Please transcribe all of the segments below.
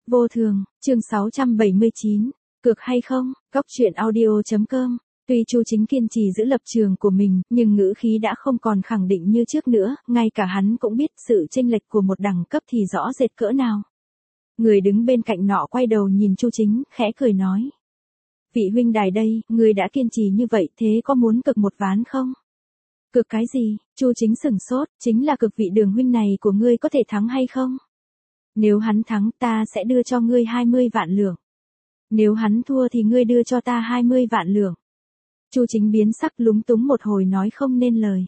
Vô thường, chương 679, cược hay không, góc truyện audio.com. Tuy Chu Chính kiên trì giữ lập trường của mình, nhưng ngữ khí đã không còn khẳng định như trước nữa, ngay cả hắn cũng biết sự chênh lệch của một đẳng cấp thì rõ rệt cỡ nào. Người đứng bên cạnh nọ quay đầu nhìn Chu Chính, khẽ cười nói. Vị huynh đài đây, người đã kiên trì như vậy, thế có muốn cực một ván không? Cực cái gì? Chu Chính sửng sốt, chính là cực vị Đường huynh này của ngươi có thể thắng hay không? Nếu hắn thắng ta sẽ đưa cho ngươi 20 vạn lượng. Nếu hắn thua thì ngươi đưa cho ta 20 vạn lượng. Chu Chính biến sắc lúng túng một hồi nói không nên lời.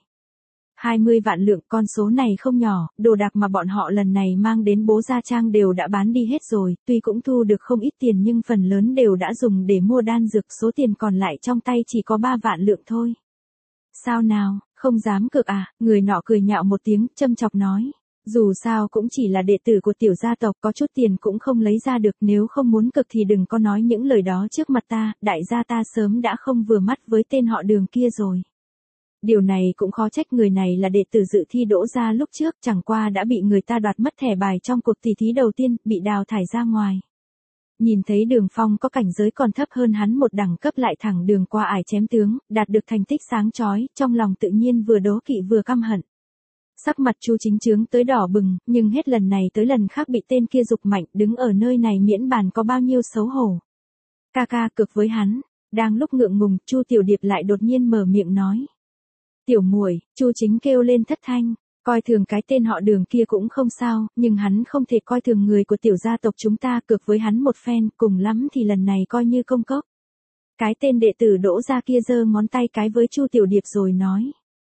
20 vạn lượng, con số này không nhỏ, đồ đạc mà bọn họ lần này mang đến Bố Gia Trang đều đã bán đi hết rồi, tuy cũng thu được không ít tiền nhưng phần lớn đều đã dùng để mua đan dược, số tiền còn lại trong tay chỉ có 3 vạn lượng thôi. Sao nào, không dám cược à? Người nọ cười nhạo một tiếng, châm chọc nói. Dù sao cũng chỉ là đệ tử của tiểu gia tộc, có chút tiền cũng không lấy ra được, nếu không muốn cực thì đừng có nói những lời đó trước mặt ta, đại gia ta sớm đã không vừa mắt với tên họ Đường kia rồi. Điều này cũng khó trách, người này là đệ tử dự thi Đỗ gia lúc trước, chẳng qua đã bị người ta đoạt mất thẻ bài trong cuộc tỷ thí đầu tiên, bị đào thải ra ngoài. Nhìn thấy Đường Phong có cảnh giới còn thấp hơn hắn một đẳng cấp lại thẳng đường qua ải chém tướng, đạt được thành tích sáng chói, trong lòng tự nhiên vừa đố kỵ vừa căm hận. Sắc mặt Chu Chính chướng tới đỏ bừng, nhưng hết lần này tới lần khác bị tên kia giục mạnh, đứng ở nơi này miễn bàn có bao nhiêu xấu hổ. Ca ca cực với hắn. Đang lúc ngượng ngùng, Chu Tiểu Điệp lại đột nhiên mở miệng nói. Tiểu muội, Chu Chính kêu lên thất thanh, coi thường cái tên họ Đường kia cũng không sao, nhưng hắn không thể coi thường người của tiểu gia tộc chúng ta, cược với hắn một phen, cùng lắm thì lần này coi như công cốc. Cái tên đệ tử Đỗ gia kia giơ ngón tay cái với Chu Tiểu Điệp rồi nói.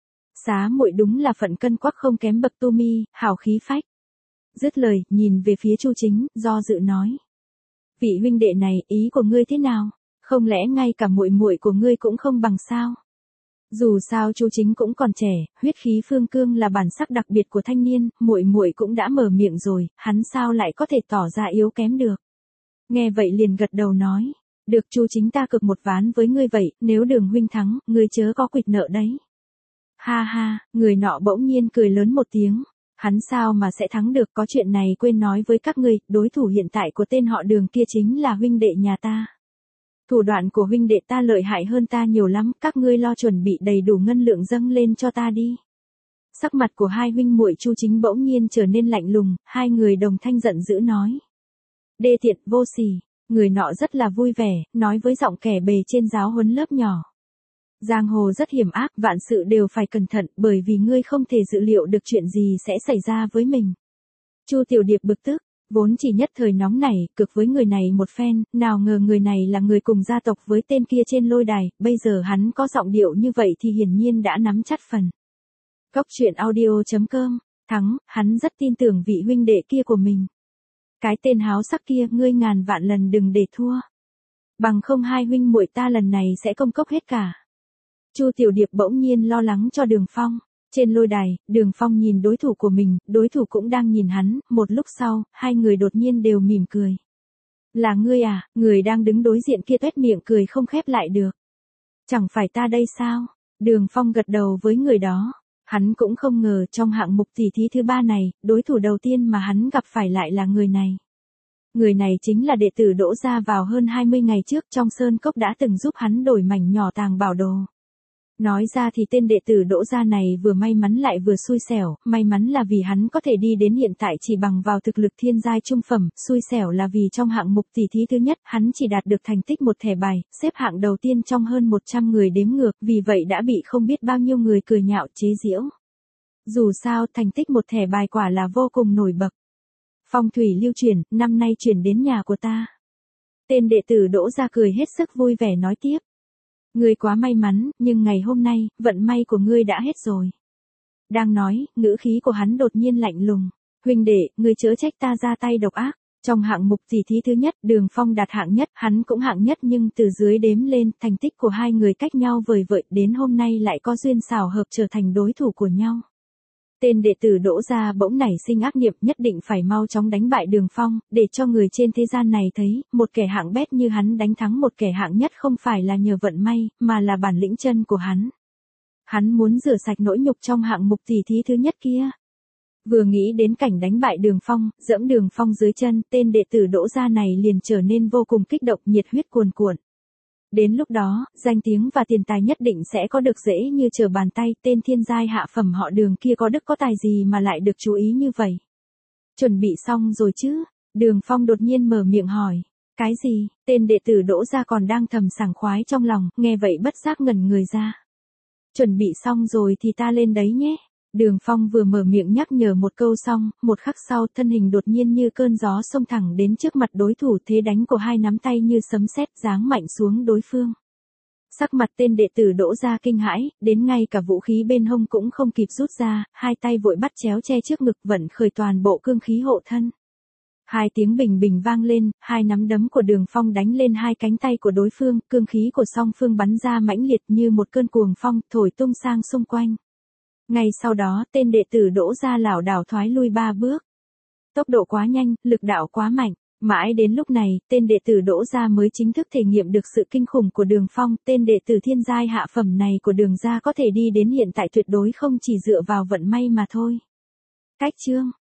Xá muội đúng là phận cân quắc không kém bậc tu mi, hào khí phách. Dứt lời, nhìn về phía Chu Chính, do dự nói. Vị huynh đệ này, ý của ngươi thế nào? Không lẽ ngay cả muội muội của ngươi cũng không bằng sao? Dù sao Chu Chính cũng còn trẻ, huyết khí phương cương là bản sắc đặc biệt của thanh niên, muội muội cũng đã mở miệng rồi, hắn sao lại có thể tỏ ra yếu kém được? Nghe vậy liền gật đầu nói. Được, Chu Chính ta cược một ván với ngươi vậy, nếu Đường huynh thắng, ngươi chớ có quỵt nợ đấy. Ha ha, người nọ bỗng nhiên cười lớn một tiếng. Hắn sao mà sẽ thắng được, có chuyện này quên nói với các ngươi, đối thủ hiện tại của tên họ Đường kia chính là huynh đệ nhà ta. Thủ đoạn của huynh đệ ta lợi hại hơn ta nhiều lắm, các ngươi lo chuẩn bị đầy đủ ngân lượng dâng lên cho ta đi. Sắc mặt của hai huynh muội Chu Chính bỗng nhiên trở nên lạnh lùng, hai người đồng thanh giận dữ nói. Đê tiện, vô sỉ. Người nọ rất là vui vẻ, nói với giọng kẻ bề trên giáo huấn lớp nhỏ. Giang hồ rất hiểm ác, vạn sự đều phải cẩn thận, bởi vì ngươi không thể dự liệu được chuyện gì sẽ xảy ra với mình. Chu Tiểu Điệp bực tức, vốn chỉ nhất thời nóng nảy, cực với người này một phen, nào ngờ người này là người cùng gia tộc với tên kia trên lôi đài, bây giờ hắn có giọng điệu như vậy thì hiển nhiên đã nắm chắc phần. Góc truyện audio.com, thắng, hắn rất tin tưởng vị huynh đệ kia của mình. Cái tên háo sắc kia, ngươi ngàn vạn lần đừng để thua. Bằng không hai huynh muội ta lần này sẽ công cốc hết cả. Chu Tiểu Điệp bỗng nhiên lo lắng cho Đường Phong. Trên lôi đài, Đường Phong nhìn đối thủ của mình, đối thủ cũng đang nhìn hắn, một lúc sau, hai người đột nhiên đều mỉm cười. Là ngươi à? Người đang đứng đối diện kia tuét miệng cười không khép lại được. Chẳng phải ta đây sao? Đường Phong gật đầu với người đó. Hắn cũng không ngờ trong hạng mục tỷ thí thứ 3 này, đối thủ đầu tiên mà hắn gặp phải lại là người này. Người này chính là đệ tử Đỗ gia vào hơn 20 ngày trước trong sơn cốc đã từng giúp hắn đổi mảnh nhỏ tàng bảo đồ. Nói ra thì tên đệ tử Đỗ gia này vừa may mắn lại vừa xui xẻo, may mắn là vì hắn có thể đi đến hiện tại chỉ bằng vào thực lực thiên giai trung phẩm, xui xẻo là vì trong hạng mục tỷ thí thứ nhất, hắn chỉ đạt được thành tích một thẻ bài, xếp hạng đầu tiên trong hơn 100 người đếm ngược, vì vậy đã bị không biết bao nhiêu người cười nhạo chế giễu. Dù sao, thành tích một thẻ bài quả là vô cùng nổi bật. Phong thủy lưu truyền, năm nay chuyển đến nhà của ta. Tên đệ tử Đỗ gia cười hết sức vui vẻ nói tiếp. Ngươi quá may mắn, nhưng ngày hôm nay, vận may của ngươi đã hết rồi. Đang nói, ngữ khí của hắn đột nhiên lạnh lùng. Huynh đệ, ngươi chớ trách ta ra tay độc ác. Trong hạng mục tỷ thí thứ nhất, Đường Phong đạt hạng nhất, hắn cũng hạng nhất nhưng từ dưới đếm lên, thành tích của hai người cách nhau vời vợi, đến hôm nay lại có duyên xảo hợp trở thành đối thủ của nhau. Tên đệ tử Đỗ gia bỗng nảy sinh ác niệm, nhất định phải mau chóng đánh bại Đường Phong, để cho người trên thế gian này thấy, một kẻ hạng bét như hắn đánh thắng một kẻ hạng nhất không phải là nhờ vận may, mà là bản lĩnh chân của hắn. Hắn muốn rửa sạch nỗi nhục trong hạng mục tỷ thí thứ nhất kia. Vừa nghĩ đến cảnh đánh bại Đường Phong, giẫm Đường Phong dưới chân, tên đệ tử Đỗ gia này liền trở nên vô cùng kích động, nhiệt huyết cuồn cuộn. Đến lúc đó, danh tiếng và tiền tài nhất định sẽ có được dễ như trở bàn tay, tên thiên giai hạ phẩm họ Đường kia có đức có tài gì mà lại được chú ý như vậy. Chuẩn bị xong rồi chứ? Đường Phong đột nhiên mở miệng hỏi. Cái gì? Tên đệ tử Đỗ gia còn đang thầm sảng khoái trong lòng, nghe vậy bất giác ngẩn người ra. Chuẩn bị xong rồi thì ta lên đấy nhé. Đường Phong vừa mở miệng nhắc nhở một câu xong, một khắc sau thân hình đột nhiên như cơn gió xông thẳng đến trước mặt đối thủ, thế đánh của hai nắm tay như sấm sét giáng mạnh xuống đối phương. Sắc mặt tên đệ tử Đỗ gia kinh hãi, đến ngay cả vũ khí bên hông cũng không kịp rút ra, hai tay vội bắt chéo che trước ngực vận khởi toàn bộ cương khí hộ thân. Hai tiếng bình bình vang lên, hai nắm đấm của Đường Phong đánh lên hai cánh tay của đối phương, cương khí của song phương bắn ra mãnh liệt như một cơn cuồng phong, thổi tung sang xung quanh. Ngay sau đó, tên đệ tử Đỗ gia lảo đảo thoái lui 3 bước. Tốc độ quá nhanh, lực đạo quá mạnh. Mãi đến lúc này, tên đệ tử Đỗ gia mới chính thức thể nghiệm được sự kinh khủng của Đường Phong, tên đệ tử thiên giai hạ phẩm này của Đường gia có thể đi đến hiện tại tuyệt đối không chỉ dựa vào vận may mà thôi. Cách chương